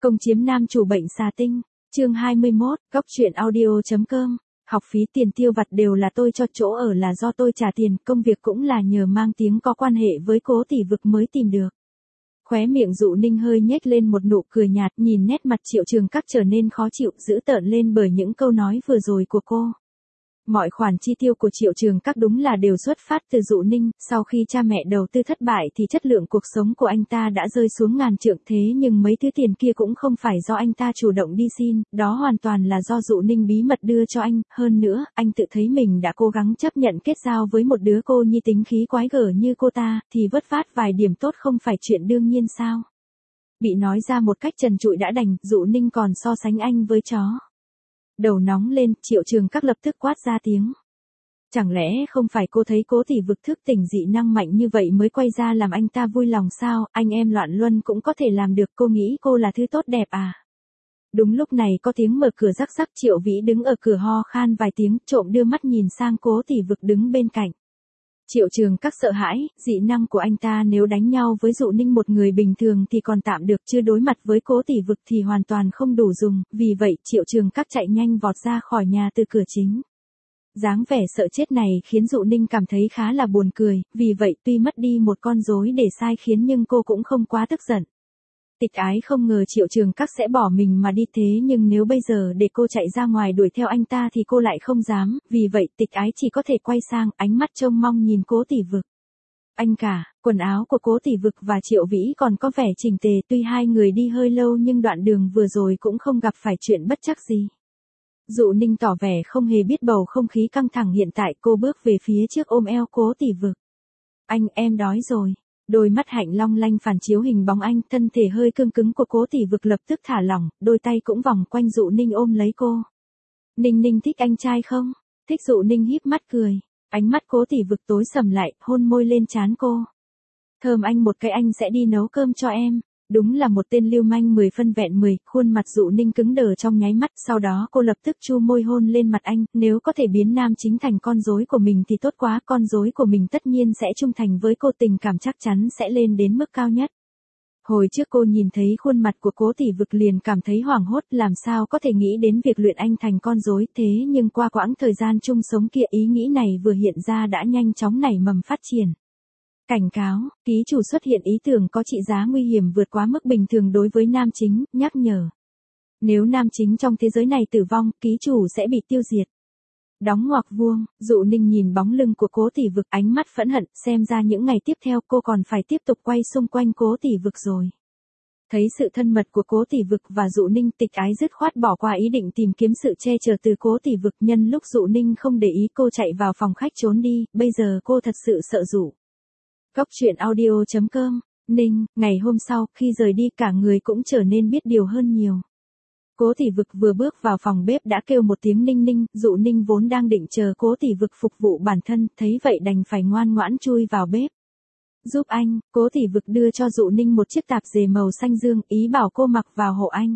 Công chiếm nam chủ bệnh xà tinh, chương 21, góc truyện audio.com, học phí tiền tiêu vặt đều là tôi cho, chỗ ở là do tôi trả tiền, công việc cũng là nhờ mang tiếng có quan hệ với Cố Tỷ Vực mới tìm được. Khóe miệng Dụ Ninh hơi nhếch lên một nụ cười nhạt, nhìn nét mặt Triệu Trường Các trở nên khó chịu, dữ tợn lên bởi những câu nói vừa rồi của cô. Mọi khoản chi tiêu của Triệu Trường Các đúng là đều xuất phát từ Dụ Ninh, sau khi cha mẹ đầu tư thất bại thì chất lượng cuộc sống của anh ta đã rơi xuống ngàn trượng, thế nhưng mấy thứ tiền kia cũng không phải do anh ta chủ động đi xin, đó hoàn toàn là do Dụ Ninh bí mật đưa cho anh, hơn nữa, anh tự thấy mình đã cố gắng chấp nhận kết giao với một đứa cô nhi tính khí quái gở như cô ta, thì vất vát vài điểm tốt không phải chuyện đương nhiên sao? Bị nói ra một cách trần trụi đã đành, Dụ Ninh còn so sánh anh với chó. Đầu nóng lên, Triệu Trường Các lập tức quát ra tiếng. Chẳng lẽ không phải cô thấy Cố Tỷ Vực thức tỉnh dị năng mạnh như vậy mới quay ra làm anh ta vui lòng sao, anh em loạn luân cũng có thể làm được, cô nghĩ cô là thứ tốt đẹp à? Đúng lúc này có tiếng mở cửa rắc rắc, Triệu Vĩ đứng ở cửa ho khan vài tiếng, trộm đưa mắt nhìn sang Cố Tỷ Vực đứng bên cạnh. Triệu Trường Các sợ hãi, dị năng của anh ta nếu đánh nhau với Dụ Ninh một người bình thường thì còn tạm được, chứ đối mặt với Cố Tỷ Vực thì hoàn toàn không đủ dùng, vì vậy Triệu Trường Các chạy nhanh vọt ra khỏi nhà từ cửa chính. Dáng vẻ sợ chết này khiến Dụ Ninh cảm thấy khá là buồn cười, vì vậy tuy mất đi một con rối để sai khiến nhưng cô cũng không quá tức giận. Tịch Ái không ngờ Triệu Trường Các sẽ bỏ mình mà đi, thế nhưng nếu bây giờ để cô chạy ra ngoài đuổi theo anh ta thì cô lại không dám, vì vậy Tịch Ái chỉ có thể quay sang, ánh mắt trông mong nhìn Cố Tỷ Vực. Anh cả, quần áo của Cố Tỷ Vực và Triệu Vĩ còn có vẻ chỉnh tề, tuy hai người đi hơi lâu nhưng đoạn đường vừa rồi cũng không gặp phải chuyện bất trắc gì. Dụ Ninh tỏ vẻ không hề biết bầu không khí căng thẳng hiện tại, cô bước về phía trước ôm eo Cố Tỷ Vực. Anh, em đói rồi. Đôi mắt hạnh long lanh phản chiếu hình bóng anh, thân thể hơi cương cứng của Cố Tỷ Vực lập tức thả lỏng, đôi tay cũng vòng quanh Dụ Ninh ôm lấy cô. Ninh Ninh thích anh trai không? Thích. Dụ Ninh híp mắt cười, ánh mắt Cố Tỷ Vực tối sầm lại, hôn môi lên trán cô. Thơm anh một cái, anh sẽ đi nấu cơm cho em. Đúng là một tên lưu manh 10 phân vẹn 10, khuôn mặt Dụ Ninh cứng đờ trong nháy mắt, sau đó cô lập tức chu môi hôn lên mặt anh, nếu có thể biến nam chính thành con rối của mình thì tốt quá, con rối của mình tất nhiên sẽ trung thành với cô, tình cảm chắc chắn sẽ lên đến mức cao nhất. Hồi trước cô nhìn thấy khuôn mặt của Cố Tỷ Vực liền cảm thấy hoảng hốt, làm sao có thể nghĩ đến việc luyện anh thành con rối, thế nhưng qua quãng thời gian chung sống kia, ý nghĩ này vừa hiện ra đã nhanh chóng nảy mầm phát triển. Cảnh cáo, ký chủ xuất hiện ý tưởng có trị giá nguy hiểm vượt quá mức bình thường đối với nam chính, nhắc nhở. Nếu nam chính trong thế giới này tử vong, ký chủ sẽ bị tiêu diệt. Đóng ngoặc vuông, Dụ Ninh nhìn bóng lưng của Cố Tỷ Vực, ánh mắt phẫn hận, xem ra những ngày tiếp theo cô còn phải tiếp tục quay xung quanh Cố Tỷ Vực rồi. Thấy sự thân mật của Cố Tỷ Vực và Dụ Ninh, Tịch Ái dứt khoát bỏ qua ý định tìm kiếm sự che chở từ Cố Tỷ Vực, nhân lúc Dụ Ninh không để ý cô chạy vào phòng khách trốn đi, bây giờ cô thật sự sợ Dụ. Góc truyện audio.com, Ninh, ngày hôm sau, khi rời đi cả người cũng trở nên biết điều hơn nhiều. Cố Tỷ Vực vừa bước vào phòng bếp đã kêu một tiếng Ninh Ninh, Dụ Ninh vốn đang định chờ Cố Tỷ Vực phục vụ bản thân, thấy vậy đành phải ngoan ngoãn chui vào bếp. Giúp anh, Cố Tỷ Vực đưa cho Dụ Ninh một chiếc tạp dề màu xanh dương, ý bảo cô mặc vào hộ anh.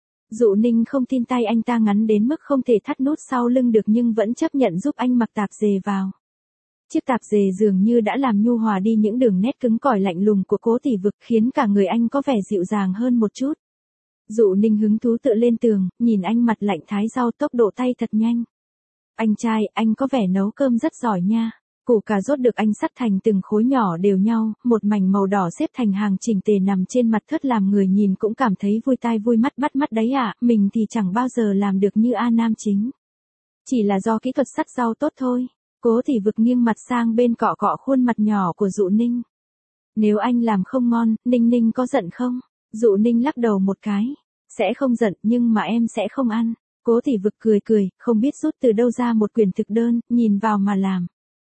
Dụ Ninh không tin tay anh ta ngắn đến mức không thể thắt nút sau lưng được nhưng vẫn chấp nhận giúp anh mặc tạp dề vào. Chiếc tạp dề dường như đã làm nhu hòa đi những đường nét cứng cỏi lạnh lùng của Cố Tỷ Vực, khiến cả người anh có vẻ dịu dàng hơn một chút. Dụ Ninh hứng thú tựa lên tường, nhìn anh mặt lạnh thái rau, tốc độ tay thật nhanh. Anh trai, anh có vẻ nấu cơm rất giỏi nha. Củ cà rốt được anh sắt thành từng khối nhỏ đều nhau, một mảnh màu đỏ xếp thành hàng chỉnh tề nằm trên mặt thớt làm người nhìn cũng cảm thấy vui tai vui mắt, bắt mắt đấy ạ, mình thì chẳng bao giờ làm được như A nam chính. Chỉ là do kỹ thuật sắt rau tốt thôi. Cố Tỷ Vực nghiêng mặt sang bên cọ cọ khuôn mặt nhỏ của Dụ Ninh. Nếu anh làm không ngon, Ninh Ninh có giận không? Dụ Ninh lắc đầu một cái. Sẽ không giận nhưng mà em sẽ không ăn. Cố Tỷ Vực cười cười, không biết rút từ đâu ra một quyển thực đơn, nhìn vào mà làm.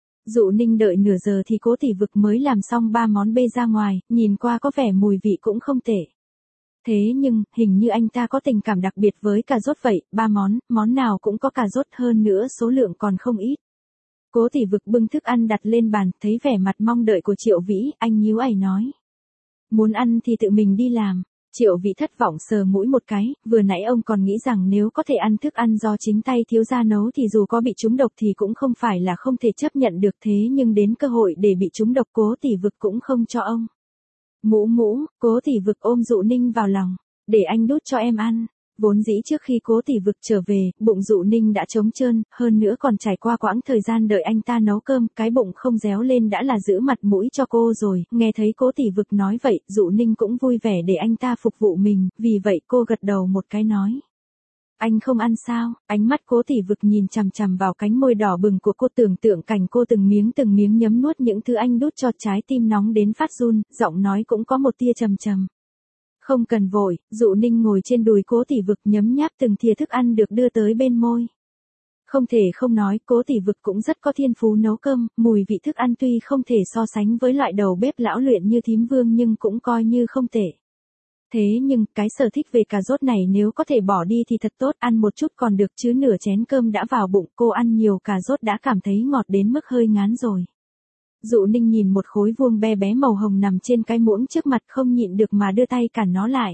Dụ Ninh đợi nửa giờ thì Cố Tỷ Vực mới làm xong 3 món bê ra ngoài, nhìn qua có vẻ mùi vị cũng không tệ. Thế nhưng, hình như anh ta có tình cảm đặc biệt với cà rốt vậy, 3 món nào cũng có cà rốt, hơn nữa số lượng còn không ít. Cố Tỷ Vực bưng thức ăn đặt lên bàn, thấy vẻ mặt mong đợi của Triệu Vĩ, anh nhíu ày nói. Muốn ăn thì tự mình đi làm. Triệu Vĩ thất vọng sờ mũi một cái, vừa nãy ông còn nghĩ rằng nếu có thể ăn thức ăn do chính tay thiếu gia nấu thì dù có bị trúng độc thì cũng không phải là không thể chấp nhận được, thế nhưng đến cơ hội để bị trúng độc Cố Tỷ Vực cũng không cho ông. Mũ, Cố Tỷ Vực ôm Dụ Ninh vào lòng. Để anh đút cho em ăn. Vốn dĩ trước khi Cố Tỷ Vực trở về, bụng Dụ Ninh đã trống trơn, hơn nữa còn trải qua quãng thời gian đợi anh ta nấu cơm, cái bụng không réo lên đã là giữ mặt mũi cho cô rồi. Nghe thấy Cố Tỷ Vực nói vậy, Dụ Ninh cũng vui vẻ để anh ta phục vụ mình, vì vậy cô gật đầu một cái nói. Anh không ăn sao? Ánh mắt Cố Tỷ Vực nhìn chằm chằm vào cánh môi đỏ bừng của cô, tưởng tượng cảnh cô từng miếng nhấm nuốt những thứ anh đút cho, trái tim nóng đến phát run, giọng nói cũng có một tia trầm trầm. Không cần vội, Dụ Ninh ngồi trên đùi Cố Tỷ Vực nhấm nháp từng thìa thức ăn được đưa tới bên môi. Không thể không nói, Cố Tỷ Vực cũng rất có thiên phú nấu cơm, mùi vị thức ăn tuy không thể so sánh với loại đầu bếp lão luyện như thím Vương nhưng cũng coi như không tệ. Thế nhưng, cái sở thích về cà rốt này nếu có thể bỏ đi thì thật tốt, ăn một chút còn được chứ nửa chén cơm đã vào bụng, cô ăn nhiều cà rốt đã cảm thấy ngọt đến mức hơi ngán rồi. Dụ Ninh nhìn một khối vuông bé bé màu hồng nằm trên cái muỗng trước mặt không nhịn được mà đưa tay cản nó lại.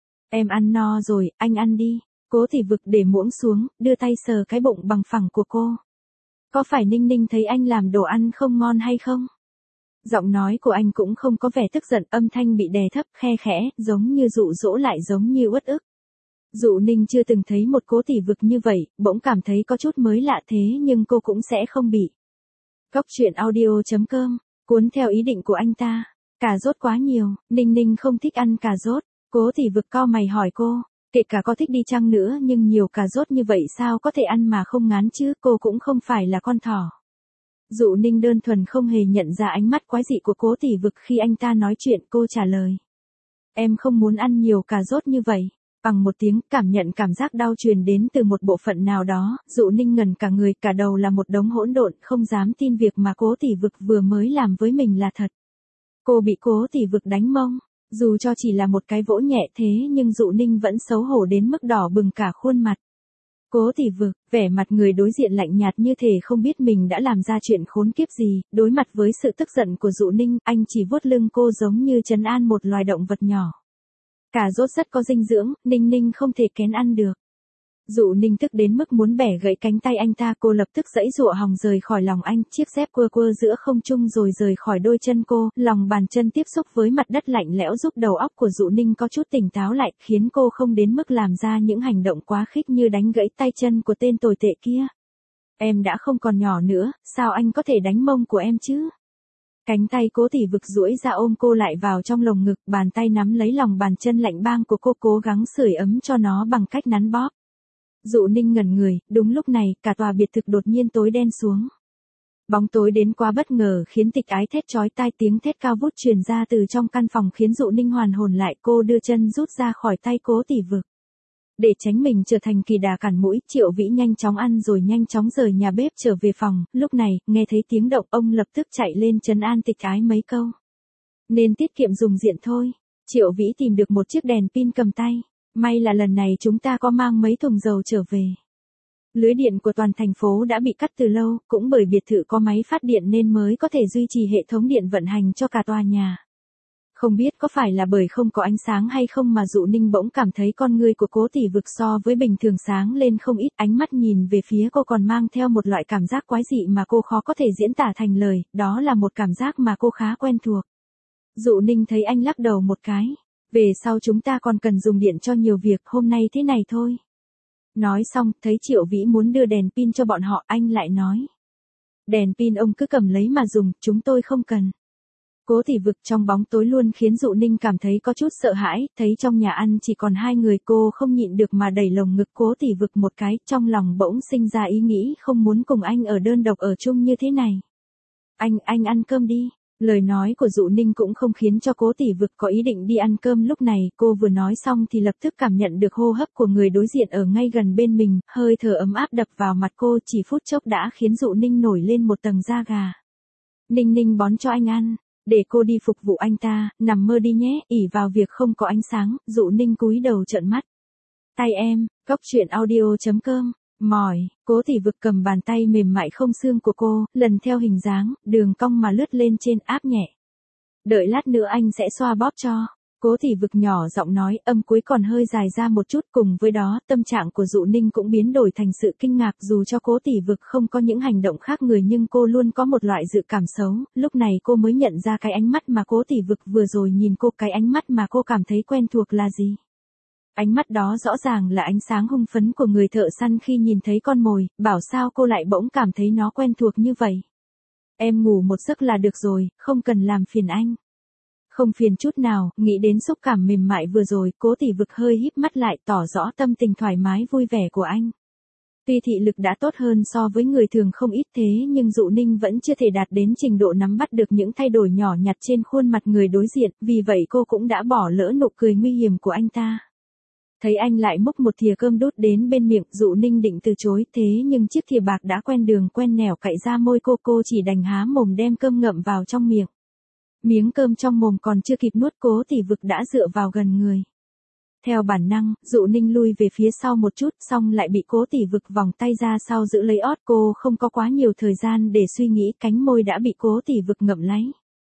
Em ăn no rồi, anh ăn đi. Cố Tỷ Vực để muỗng xuống, đưa tay sờ cái bụng bằng phẳng của cô. Có phải Ninh Ninh thấy anh làm đồ ăn không ngon hay không? Giọng nói của anh cũng không có vẻ tức giận, âm thanh bị đè thấp khe khẽ, giống như dụ dỗ lại giống như uất ức. Dụ Ninh chưa từng thấy một Cố Tỷ Vực như vậy, bỗng cảm thấy có chút mới lạ thế nhưng cô cũng sẽ không bị. Cóc truyện audio.com, cuốn theo ý định của anh ta. Cà rốt quá nhiều, Ninh Ninh không thích ăn cà rốt. Cố Tỷ Vực cau mày hỏi cô, kể cả có thích đi chăng nữa nhưng nhiều cà rốt như vậy sao có thể ăn mà không ngán chứ, cô cũng không phải là con thỏ. Dụ Ninh đơn thuần không hề nhận ra ánh mắt quái dị của Cố Tỷ Vực khi anh ta nói chuyện, cô trả lời. Em không muốn ăn nhiều cà rốt như vậy. Bằng một tiếng, cảm nhận cảm giác đau truyền đến từ một bộ phận nào đó, Dụ Ninh ngẩn cả người, cả đầu là một đống hỗn độn, không dám tin việc mà Cố Tỷ Vực vừa mới làm với mình là thật. Cô bị Cố Tỷ Vực đánh mông, dù cho chỉ là một cái vỗ nhẹ thế nhưng Dụ Ninh vẫn xấu hổ đến mức đỏ bừng cả khuôn mặt. Cố Tỷ Vực, vẻ mặt người đối diện lạnh nhạt như thể không biết mình đã làm ra chuyện khốn kiếp gì, đối mặt với sự tức giận của Dụ Ninh, anh chỉ vuốt lưng cô giống như trấn an một loài động vật nhỏ. Cà rốt rất có dinh dưỡng, Ninh Ninh không thể kén ăn được. Dụ Ninh tức đến mức muốn bẻ gãy cánh tay anh ta, cô lập tức giãy giụa hòng rời khỏi lòng anh, chiếc dép quơ quơ giữa không trung rồi rời khỏi đôi chân cô, lòng bàn chân tiếp xúc với mặt đất lạnh lẽo giúp đầu óc của Dụ Ninh có chút tỉnh táo lại, khiến cô không đến mức làm ra những hành động quá khích như đánh gãy tay chân của tên tồi tệ kia. Em đã không còn nhỏ nữa, sao anh có thể đánh mông của em chứ? Cánh tay Cố Tỷ Vực duỗi ra ôm cô lại vào trong lồng ngực, bàn tay nắm lấy lòng bàn chân lạnh bang của cô, cố gắng sưởi ấm cho nó bằng cách nắn bóp. Dụ Ninh ngẩn người, đúng lúc này, cả tòa biệt thự đột nhiên tối đen xuống. Bóng tối đến quá bất ngờ khiến Tịch Ái thét chói tai, tiếng thét cao vút truyền ra từ trong căn phòng khiến Dụ Ninh hoàn hồn lại, cô đưa chân rút ra khỏi tay Cố Tỷ Vực. Để tránh mình trở thành kỳ đà cản mũi, Triệu Vĩ nhanh chóng ăn rồi nhanh chóng rời nhà bếp trở về phòng, lúc này, nghe thấy tiếng động ông lập tức chạy lên trấn an Tịch Ái mấy câu. Nên tiết kiệm dùng điện thôi. Triệu Vĩ tìm được một chiếc đèn pin cầm tay. May là lần này chúng ta có mang mấy thùng dầu trở về. Lưới điện của toàn thành phố đã bị cắt từ lâu, cũng bởi biệt thự có máy phát điện nên mới có thể duy trì hệ thống điện vận hành cho cả tòa nhà. Không biết có phải là bởi không có ánh sáng hay không mà Dụ Ninh bỗng cảm thấy con ngươi của Cố Tỷ Vực so với bình thường sáng lên không ít, ánh mắt nhìn về phía cô còn mang theo một loại cảm giác quái dị mà cô khó có thể diễn tả thành lời, đó là một cảm giác mà cô khá quen thuộc. Dụ Ninh thấy anh lắc đầu một cái. Về sau chúng ta còn cần dùng điện cho nhiều việc, hôm nay thế này thôi. Nói xong, thấy Triệu Vĩ muốn đưa đèn pin cho bọn họ, anh lại nói. Đèn pin ông cứ cầm lấy mà dùng, chúng tôi không cần. Cố Tỷ Vực trong bóng tối luôn khiến Dụ Ninh cảm thấy có chút sợ hãi, thấy trong nhà ăn chỉ còn hai người, cô không nhịn được mà đẩy lồng ngực Cố Tỷ Vực một cái, trong lòng bỗng sinh ra ý nghĩ không muốn cùng anh ở đơn độc ở chung như thế này. Anh ăn cơm đi. Lời nói của Dụ Ninh cũng không khiến cho Cố Tỷ Vực có ý định đi ăn cơm, lúc này cô vừa nói xong thì lập tức cảm nhận được hô hấp của người đối diện ở ngay gần bên mình, hơi thở ấm áp đập vào mặt cô, chỉ phút chốc đã khiến Dụ Ninh nổi lên một tầng da gà. Ninh Ninh bón cho anh ăn, để cô đi phục vụ anh ta, nằm mơ đi nhé, ỷ vào việc không có ánh sáng, Dụ Ninh cúi đầu trợn mắt. Tay em, cóc truyện audio.com. Mỏi, Cố Tỷ Vực cầm bàn tay mềm mại không xương của cô, lần theo hình dáng, đường cong mà lướt lên trên, áp nhẹ. Đợi lát nữa anh sẽ xoa bóp cho. Cố Tỷ Vực nhỏ giọng nói, âm cuối còn hơi dài ra một chút, cùng với đó, tâm trạng của Dụ Ninh cũng biến đổi thành sự kinh ngạc, dù cho Cố Tỷ Vực không có những hành động khác người nhưng cô luôn có một loại dự cảm xấu, lúc này cô mới nhận ra cái ánh mắt mà Cố Tỷ Vực vừa rồi nhìn cô, cái ánh mắt mà cô cảm thấy quen thuộc là gì. Ánh mắt đó rõ ràng là ánh sáng hưng phấn của người thợ săn khi nhìn thấy con mồi, bảo sao cô lại bỗng cảm thấy nó quen thuộc như vậy. Em ngủ một giấc là được rồi, không cần làm phiền anh. Không phiền chút nào, nghĩ đến xúc cảm mềm mại vừa rồi, Cố Tỷ Vực hơi híp mắt lại tỏ rõ tâm tình thoải mái vui vẻ của anh. Tuy thị lực đã tốt hơn so với người thường không ít thế nhưng Dụ Ninh vẫn chưa thể đạt đến trình độ nắm bắt được những thay đổi nhỏ nhặt trên khuôn mặt người đối diện, vì vậy cô cũng đã bỏ lỡ nụ cười nguy hiểm của anh ta. Thấy anh lại múc một thìa cơm đút đến bên miệng, Dụ Ninh định từ chối thế nhưng chiếc thìa bạc đã quen đường quen nẻo cạy ra môi cô chỉ đành há mồm đem cơm ngậm vào trong miệng. Miếng cơm trong mồm còn chưa kịp nuốt Cố Tỷ Vực đã dựa vào gần người. Theo bản năng, Dụ Ninh lui về phía sau một chút xong lại bị Cố Tỷ Vực vòng tay ra sau giữ lấy ót cô không có quá nhiều thời gian để suy nghĩ cánh môi đã bị Cố Tỷ Vực ngậm lấy.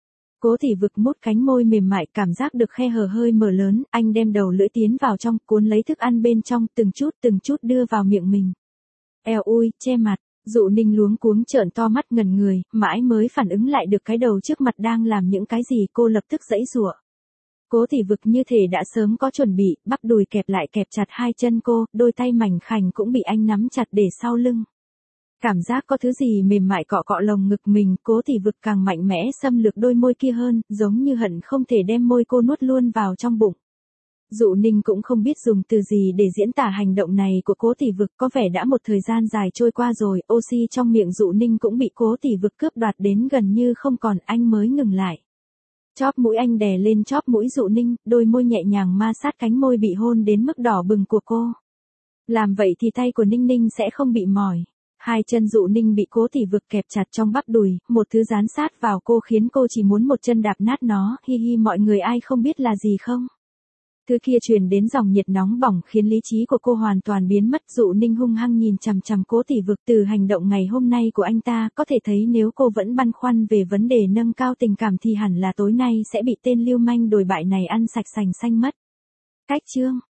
Cố Tỷ Vực mút cánh môi mềm mại cảm giác được khe hở hơi mở lớn, anh đem đầu lưỡi tiến vào trong cuốn lấy thức ăn bên trong từng chút đưa vào miệng mình. Eo ui, che mặt, Dụ Ninh luống cuống trợn to mắt ngần người, mãi mới phản ứng lại được cái đầu trước mặt đang làm những cái gì cô lập tức giãy giụa. Cố Tỷ Vực như thể đã sớm có chuẩn bị, bắp đùi kẹp lại kẹp chặt hai chân cô, đôi tay mảnh khảnh cũng bị anh nắm chặt để sau lưng. Cảm giác có thứ gì mềm mại cọ cọ lồng ngực mình, Cố Tỷ Vực càng mạnh mẽ xâm lược đôi môi kia hơn, giống như hận không thể đem môi cô nuốt luôn vào trong bụng. Dụ Ninh cũng không biết dùng từ gì để diễn tả hành động này của Cố Tỷ Vực, có vẻ đã một thời gian dài trôi qua rồi, oxy trong miệng Dụ Ninh cũng bị Cố Tỷ Vực cướp đoạt đến gần như không còn, anh mới ngừng lại. Chóp mũi anh đè lên chóp mũi Dụ Ninh, đôi môi nhẹ nhàng ma sát cánh môi bị hôn đến mức đỏ bừng của cô. Làm vậy thì tay của Ninh Ninh sẽ không bị mỏi. Hai chân Dụ Ninh bị Cố Tỷ Vực kẹp chặt trong bắp đùi, một thứ dán sát vào cô khiến cô chỉ muốn một chân đạp nát nó, hi hi mọi người ai không biết là gì không? Thứ kia truyền đến dòng nhiệt nóng bỏng khiến lý trí của cô hoàn toàn biến mất. Dụ Ninh hung hăng nhìn chằm chằm Cố Tỷ Vực, từ hành động ngày hôm nay của anh ta có thể thấy nếu cô vẫn băn khoăn về vấn đề nâng cao tình cảm thì hẳn là tối nay sẽ bị tên lưu manh đồi bại này ăn sạch sành xanh mất. Cách chương